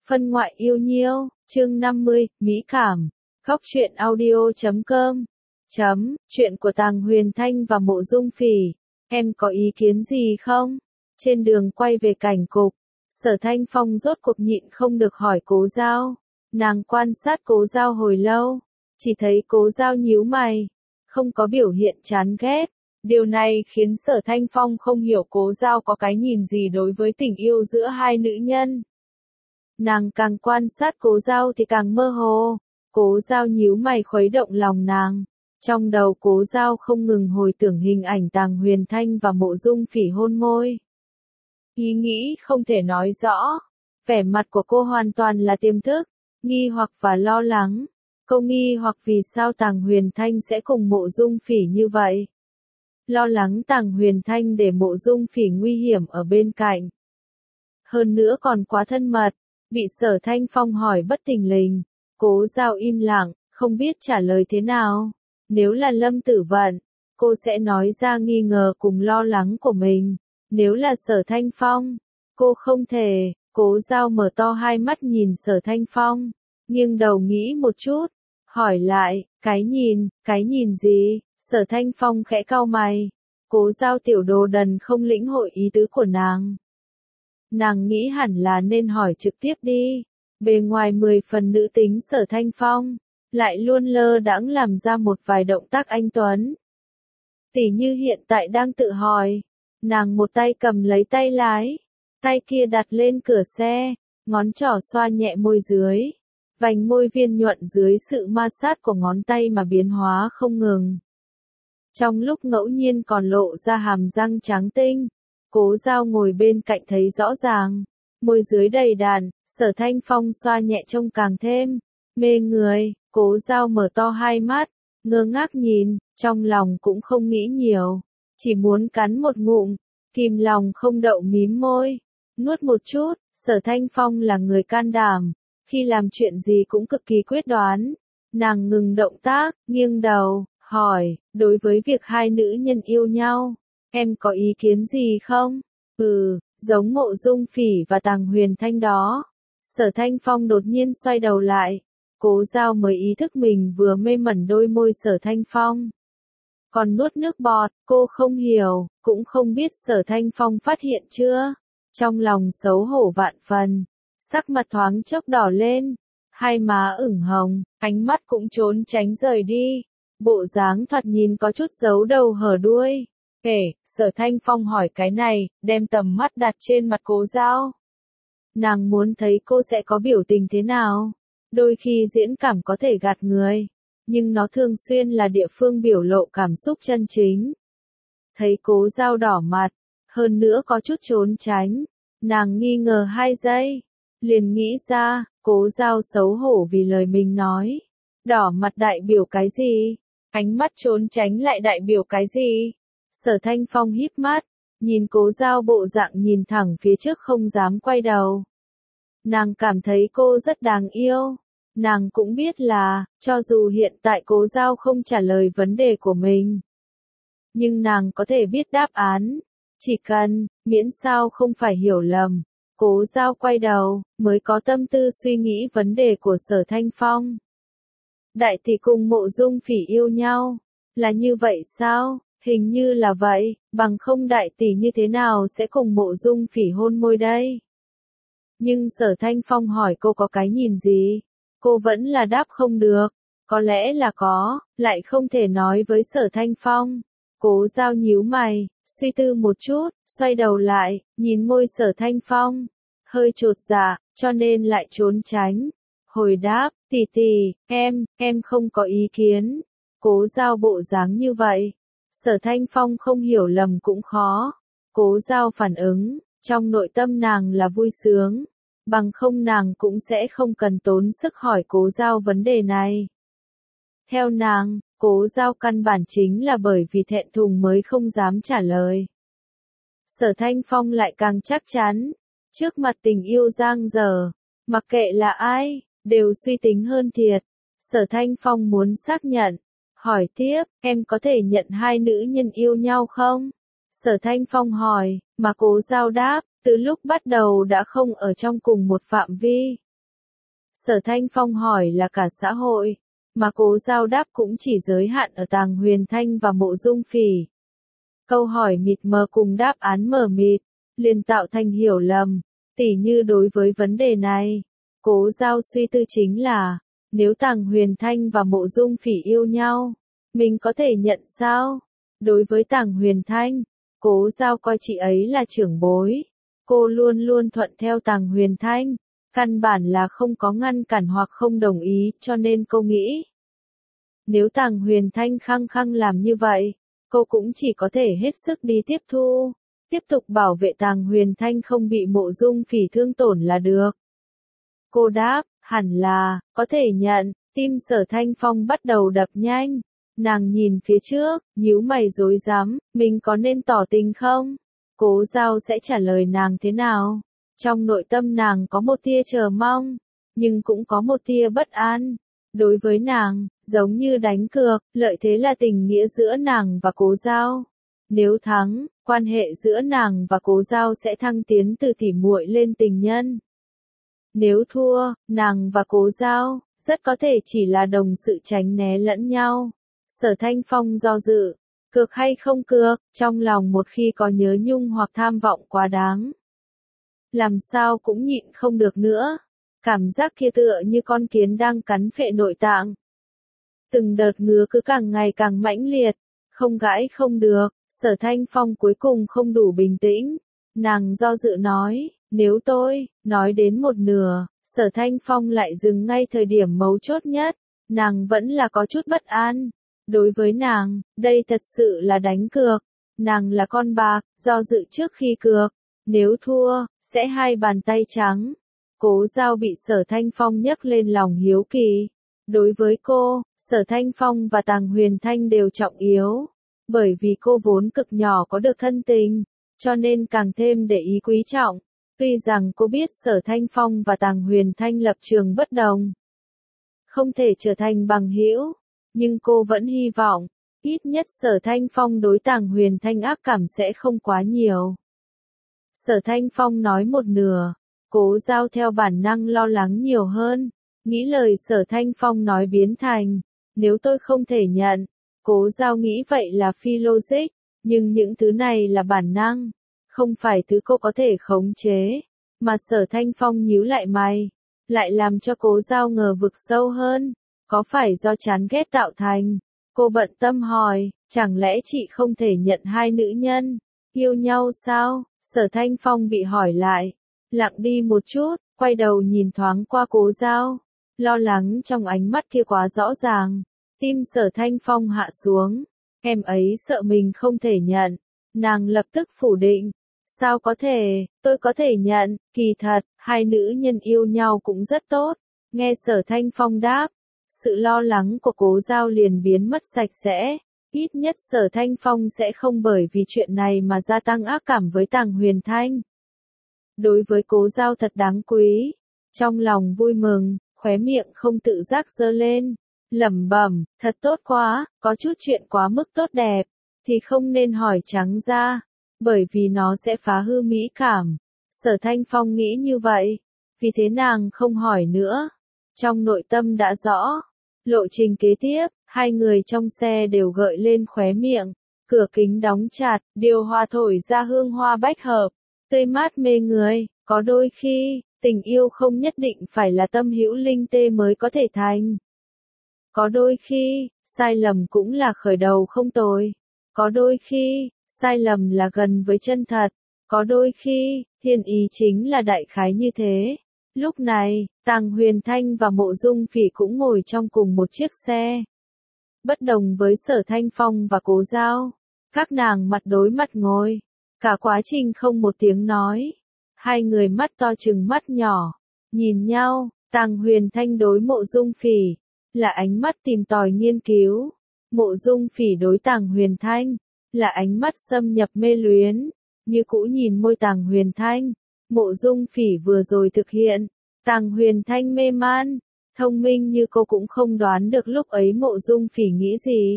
Phân ngoại yêu nhiêu, chương 50, Mỹ cảm. Góc truyện audio.com. Chuyện của Tàng Huyền Thanh và Mộ Dung Phỉ. Em có ý kiến gì không? Trên đường quay về cảnh cục, Sở Thanh Phong rốt cuộc nhịn không được hỏi Cố Giao. Nàng quan sát Cố Giao hồi lâu, chỉ thấy Cố Giao nhíu mày, không có biểu hiện chán ghét. Điều này khiến Sở Thanh Phong không hiểu Cố Giao có cái nhìn gì đối với tình yêu giữa hai nữ nhân. Nàng càng quan sát Cố Giao thì càng mơ hồ. Cố Giao nhíu mày khuấy động lòng nàng. Trong đầu Cố Giao không ngừng hồi tưởng hình ảnh Tàng Huyền Thanh và Mộ Dung Phỉ hôn môi. Ý nghĩ không thể nói rõ. Vẻ mặt của cô hoàn toàn là tiềm thức, nghi hoặc và lo lắng. Cô nghi hoặc vì sao Tàng Huyền Thanh sẽ cùng Mộ Dung Phỉ như vậy. Lo lắng Tàng Huyền Thanh để Mộ Dung Phỉ nguy hiểm ở bên cạnh. Hơn nữa còn quá thân mật, bị Sở Thanh Phong hỏi bất thình lình. Cố Giao im lặng, không biết trả lời thế nào. Nếu là Lâm Tử Vận, cô sẽ nói ra nghi ngờ cùng lo lắng của mình. Nếu là Sở Thanh Phong, cô không thể. Cố Giao mở to hai mắt nhìn Sở Thanh Phong, nghiêng đầu nghĩ một chút, hỏi lại, cái nhìn gì? Sở Thanh Phong khẽ cau mày. Cố Giao tiểu đồ đần không lĩnh hội ý tứ của nàng. Nàng nghĩ hẳn là nên hỏi trực tiếp đi. Bề ngoài 10 phần nữ tính Sở Thanh Phong, lại luôn lơ đãng làm ra một vài động tác anh tuấn. Tỉ như hiện tại đang tự hỏi, nàng một tay cầm lấy tay lái, tay kia đặt lên cửa xe, ngón trỏ xoa nhẹ môi dưới. Vành môi viên nhuận dưới sự ma sát của ngón tay mà biến hóa không ngừng. Trong lúc ngẫu nhiên còn lộ ra hàm răng trắng tinh, Cố Giao ngồi bên cạnh thấy rõ ràng. Môi dưới đầy đặn, Sở Thanh Phong xoa nhẹ trông càng thêm mê người. Cố Giao mở to hai mắt, ngơ ngác nhìn, trong lòng cũng không nghĩ nhiều, chỉ muốn cắn một ngụm, kìm lòng không đậu mím môi, nuốt một chút. Sở Thanh Phong là người can đảm, khi làm chuyện gì cũng cực kỳ quyết đoán. Nàng ngừng động tác, nghiêng đầu, hỏi, đối với việc hai nữ nhân yêu nhau, em có ý kiến gì không? Giống Mộ Dung Phỉ và Tàng Huyền Thanh đó. Sở Thanh Phong đột nhiên xoay đầu lại. Cố Giao mới ý thức mình vừa mê mẩn đôi môi Sở Thanh Phong. Còn nuốt nước bọt, cô không hiểu, cũng không biết Sở Thanh Phong phát hiện chưa. Trong lòng xấu hổ vạn phần, sắc mặt thoáng chốc đỏ lên, hai má ửng hồng, ánh mắt cũng trốn tránh rời đi. Bộ dáng thoạt nhìn có chút giấu đầu hở đuôi. Sở Thanh Phong hỏi cái này, đem tầm mắt đặt trên mặt Cố Giao. Nàng muốn thấy cô sẽ có biểu tình thế nào. Đôi khi diễn cảm có thể gạt người, nhưng nó thường xuyên là địa phương biểu lộ cảm xúc chân chính. Thấy Cố Giao đỏ mặt, hơn nữa có chút trốn tránh, nàng nghi ngờ 2 giây, liền nghĩ ra, Cố Giao xấu hổ vì lời mình nói. Đỏ mặt đại biểu cái gì? Ánh mắt trốn tránh lại đại biểu cái gì? Sở Thanh Phong híp mắt, nhìn Cố Giao bộ dạng nhìn thẳng phía trước không dám quay đầu. Nàng cảm thấy cô rất đáng yêu. Nàng cũng biết là, cho dù hiện tại Cố Giao không trả lời vấn đề của mình, nhưng nàng có thể biết đáp án. Chỉ cần, miễn sao không phải hiểu lầm. Cố Giao quay đầu, mới có tâm tư suy nghĩ vấn đề của Sở Thanh Phong. Đại tỷ cùng Mộ Dung Phỉ yêu nhau, là như vậy sao? Hình như là vậy, bằng không đại tỷ như thế nào sẽ cùng Mộ Dung Phỉ hôn môi đây? Nhưng Sở Thanh Phong hỏi cô có cái nhìn gì? Cô vẫn là đáp không được. Có lẽ là có, lại không thể nói với Sở Thanh Phong. Cố Giao nhíu mày, suy tư một chút, xoay đầu lại, nhìn môi Sở Thanh Phong. Hơi chột dạ, cho nên lại trốn tránh. Hồi đáp, tỷ, em không có ý kiến. Cố Giao bộ dáng như vậy, Sở Thanh Phong không hiểu lầm cũng khó. Cố Giao phản ứng, trong nội tâm nàng là vui sướng. Bằng không nàng cũng sẽ không cần tốn sức hỏi Cố Giao vấn đề này. Theo nàng, Cố Giao căn bản chính là bởi vì thẹn thùng mới không dám trả lời. Sở Thanh Phong lại càng chắc chắn, trước mặt tình yêu giang dở, mặc kệ là ai, đều suy tính hơn thiệt. Sở Thanh Phong muốn xác nhận, hỏi tiếp, em có thể nhận hai nữ nhân yêu nhau không? Sở Thanh Phong hỏi, mà Cố Giao đáp, từ lúc bắt đầu đã không ở trong cùng một phạm vi. Sở Thanh Phong hỏi là cả xã hội, mà Cố Giao đáp cũng chỉ giới hạn ở Tàng Huyền Thanh và Mộ Dung Phỉ. Câu hỏi mịt mờ cùng đáp án mờ mịt, liền tạo thành hiểu lầm, tỉ như đối với vấn đề này. Cố Giao suy tư chính là, nếu Tàng Huyền Thanh và Mộ Dung Phỉ yêu nhau, mình có thể nhận sao? Đối với Tàng Huyền Thanh, Cố Giao coi chị ấy là trưởng bối. Cô luôn luôn thuận theo Tàng Huyền Thanh, căn bản là không có ngăn cản hoặc không đồng ý, cho nên cô nghĩ. Nếu Tàng Huyền Thanh khăng khăng làm như vậy, cô cũng chỉ có thể hết sức đi tiếp thu, tiếp tục bảo vệ Tàng Huyền Thanh không bị Mộ Dung Phỉ thương tổn là được. Cô đáp, hẳn là, có thể nhận, tim Sở Thanh Phong bắt đầu đập nhanh. Nàng nhìn phía trước, nhíu mày rối rắm, mình có nên tỏ tình không? Cố Giao sẽ trả lời nàng thế nào? Trong nội tâm nàng có một tia chờ mong, nhưng cũng có một tia bất an. Đối với nàng, giống như đánh cược, lợi thế là tình nghĩa giữa nàng và Cố Giao. Nếu thắng, quan hệ giữa nàng và Cố Giao sẽ thăng tiến từ tỉ muội lên tình nhân. Nếu thua, nàng và Cố Giao, rất có thể chỉ là đồng sự tránh né lẫn nhau. Sở Thanh Phong do dự, cược hay không cược, trong lòng một khi có nhớ nhung hoặc tham vọng quá đáng. Làm sao cũng nhịn không được nữa. Cảm giác kia tựa như con kiến đang cắn phệ nội tạng. Từng đợt ngứa cứ càng ngày càng mãnh liệt, không gãi không được, Sở Thanh Phong cuối cùng không đủ bình tĩnh. Nàng do dự nói, nếu tôi, nói đến một nửa, Sở Thanh Phong lại dừng ngay thời điểm mấu chốt nhất, nàng vẫn là có chút bất an. Đối với nàng, đây thật sự là đánh cược. Nàng là con bạc, do dự trước khi cược. Nếu thua, sẽ hai bàn tay trắng. Cố Giao bị Sở Thanh Phong nhấc lên lòng hiếu kỳ. Đối với cô, Sở Thanh Phong và Tàng Huyền Thanh đều trọng yếu. Bởi vì cô vốn cực nhỏ có được thân tình, cho nên càng thêm để ý quý trọng. Tuy rằng cô biết Sở Thanh Phong và Tàng Huyền Thanh lập trường bất đồng, không thể trở thành bằng hữu, nhưng cô vẫn hy vọng, ít nhất Sở Thanh Phong đối Tàng Huyền Thanh ác cảm sẽ không quá nhiều. Sở Thanh Phong nói một nửa, Cố Giao theo bản năng lo lắng nhiều hơn, nghĩ lời Sở Thanh Phong nói biến thành, nếu tôi không thể nhận. Cố Giao nghĩ vậy là phi logic, nhưng những thứ này là bản năng, không phải thứ cô có thể khống chế, mà Sở Thanh Phong nhíu lại mày, lại làm cho Cố Giao ngờ vực sâu hơn, có phải do chán ghét tạo thành? Cô bận tâm hỏi, chẳng lẽ chị không thể nhận hai nữ nhân, yêu nhau sao? Sở Thanh Phong bị hỏi lại, lặng đi một chút, quay đầu nhìn thoáng qua Cố Giao, lo lắng trong ánh mắt kia quá rõ ràng. Tim Sở Thanh Phong hạ xuống, em ấy sợ mình không thể nhận, nàng lập tức phủ định, sao có thể, tôi có thể nhận, kỳ thật, hai nữ nhân yêu nhau cũng rất tốt. Nghe Sở Thanh Phong đáp, sự lo lắng của Cố Giao liền biến mất sạch sẽ, ít nhất Sở Thanh Phong sẽ không bởi vì chuyện này mà gia tăng ác cảm với Tàng Huyền Thanh. Đối với Cố Giao thật đáng quý, trong lòng vui mừng, khóe miệng không tự giác giơ lên. Lẩm bẩm, thật tốt quá, có chút chuyện quá mức tốt đẹp, thì không nên hỏi trắng ra, bởi vì nó sẽ phá hư mỹ cảm. Sở Thanh Phong nghĩ như vậy, vì thế nàng không hỏi nữa. Trong nội tâm đã rõ, lộ trình kế tiếp, hai người trong xe đều gợi lên khóe miệng, cửa kính đóng chặt, điều hòa thổi ra hương hoa bách hợp, tươi mát mê người, có đôi khi, tình yêu không nhất định phải là tâm hữu linh tê mới có thể thành. Có đôi khi, sai lầm cũng là khởi đầu không tồi. Có đôi khi, sai lầm là gần với chân thật. Có đôi khi, thiên ý chính là đại khái như thế. Lúc này, Tàng Huyền Thanh và Mộ Dung Phỉ cũng ngồi trong cùng một chiếc xe. Bất đồng với Sở Thanh Phong và Cố Giao, các nàng mặt đối mặt ngồi. Cả quá trình không một tiếng nói. Hai người mắt to chừng mắt nhỏ, nhìn nhau. Tàng Huyền Thanh đối Mộ Dung Phỉ là ánh mắt tìm tòi nghiên cứu. Mộ Dung Phỉ đối Tàng Huyền Thanh là ánh mắt xâm nhập mê luyến, như cũ nhìn môi Tàng Huyền Thanh. Mộ Dung Phỉ vừa rồi thực hiện, Tàng Huyền Thanh mê man, thông minh như cô cũng không đoán được lúc ấy Mộ Dung Phỉ nghĩ gì.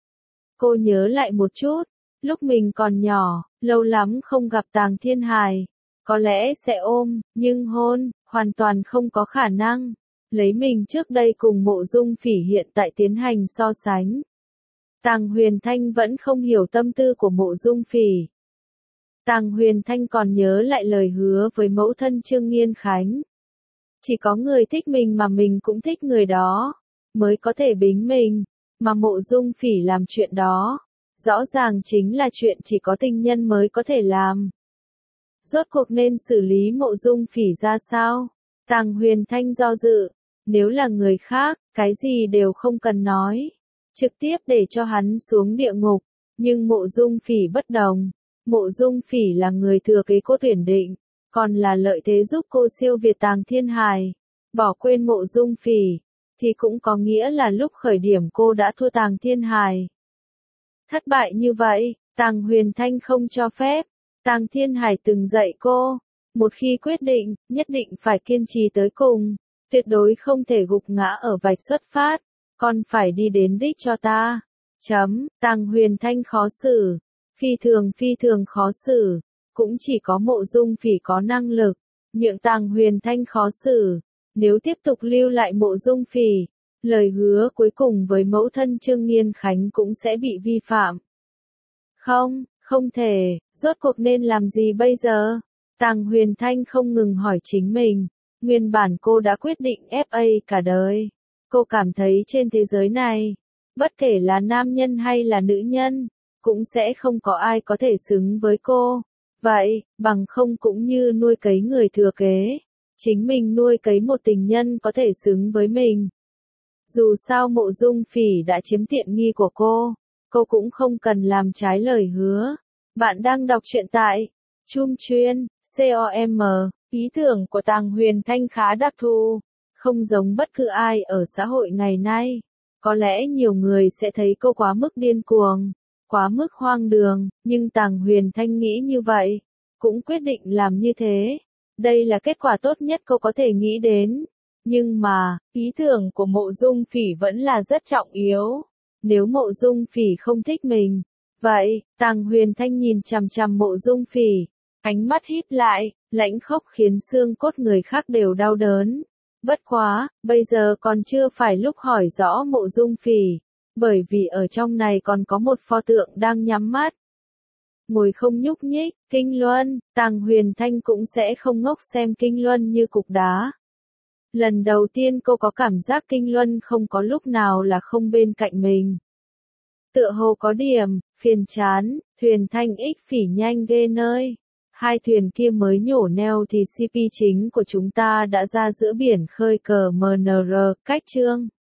Cô nhớ lại một chút, lúc mình còn nhỏ, lâu lắm không gặp Tàng Thiên Hài, có lẽ sẽ ôm, nhưng hôn, hoàn toàn không có khả năng. lấy mình trước đây cùng Mộ Dung Phỉ hiện tại tiến hành so sánh. Tàng Huyền Thanh vẫn không hiểu tâm tư của Mộ Dung Phỉ. Tàng Huyền Thanh còn nhớ lại lời hứa với mẫu thân Trương Nghiên Khánh. Chỉ có người thích mình mà mình cũng thích người đó, mới có thể bính mình, mà Mộ Dung Phỉ làm chuyện đó. Rõ ràng chính là chuyện chỉ có tình nhân mới có thể làm. Rốt cuộc nên xử lý Mộ Dung Phỉ ra sao? Tàng Huyền Thanh do dự, nếu là người khác, cái gì đều không cần nói. Trực tiếp để cho hắn xuống địa ngục, nhưng Mộ Dung Phỉ bất đồng. Mộ Dung Phỉ là người thừa kế cô tuyển định, còn là lợi thế giúp cô siêu việt Tàng Thiên Hài. Bỏ quên Mộ Dung Phỉ, thì cũng có nghĩa là lúc khởi điểm cô đã thua Tàng Thiên Hài. Thất bại như vậy, Tàng Huyền Thanh không cho phép. Tàng Thiên Hải từng dạy cô, một khi quyết định, nhất định phải kiên trì tới cùng, tuyệt đối không thể gục ngã ở vạch xuất phát, còn phải đi đến đích cho ta. Tàng Huyền Thanh khó xử, phi thường khó xử, cũng chỉ có Mộ Dung Phỉ có năng lực, nhượng Tàng Huyền Thanh khó xử. Nếu tiếp tục lưu lại Mộ Dung Phỉ, lời hứa cuối cùng với mẫu thân Trương Nghiên Khánh cũng sẽ bị vi phạm. Không thể, rốt cuộc nên làm gì bây giờ? Tàng Huyền Thanh không ngừng hỏi chính mình. Nguyên bản cô đã quyết định FA cả đời. Cô cảm thấy trên thế giới này, bất kể là nam nhân hay là nữ nhân, cũng sẽ không có ai có thể xứng với cô. Vậy, bằng không cũng như nuôi cấy người thừa kế. Chính mình nuôi cấy một tình nhân có thể xứng với mình. Dù sao Mộ Dung Phỉ đã chiếm tiện nghi của cô cũng không cần làm trái lời hứa. Bạn đang đọc truyện tại Chum Chuyên, com. Ý tưởng của Tàng Huyền Thanh khá đặc thù, không giống bất cứ ai ở xã hội ngày nay. Có lẽ nhiều người sẽ thấy cô quá mức điên cuồng, quá mức hoang đường, nhưng Tàng Huyền Thanh nghĩ như vậy, cũng quyết định làm như thế. Đây là kết quả tốt nhất cô có thể nghĩ đến. Nhưng mà, ý tưởng của Mộ Dung Phỉ vẫn là rất trọng yếu. Nếu Mộ Dung Phỉ không thích mình, vậy, Tàng Huyền Thanh nhìn chằm chằm Mộ Dung Phỉ, ánh mắt híp lại, lãnh khốc khiến xương cốt người khác đều đau đớn. Bất quá, bây giờ còn chưa phải lúc hỏi rõ Mộ Dung Phỉ, bởi vì ở trong này còn có một pho tượng đang nhắm mắt. Ngồi không nhúc nhích, Kinh Luân, Tàng Huyền Thanh cũng sẽ không ngốc xem Kinh Luân như cục đá. Lần đầu tiên cô có cảm giác Kinh Luân không có lúc nào là không bên cạnh mình. Tựa hồ có điểm, phiền chán, thuyền Thanh Ích Phỉ nhanh ghê nơi. Hai thuyền kia mới nhổ neo thì CP chính của chúng ta đã ra giữa biển khơi cờ MNR, cách chương.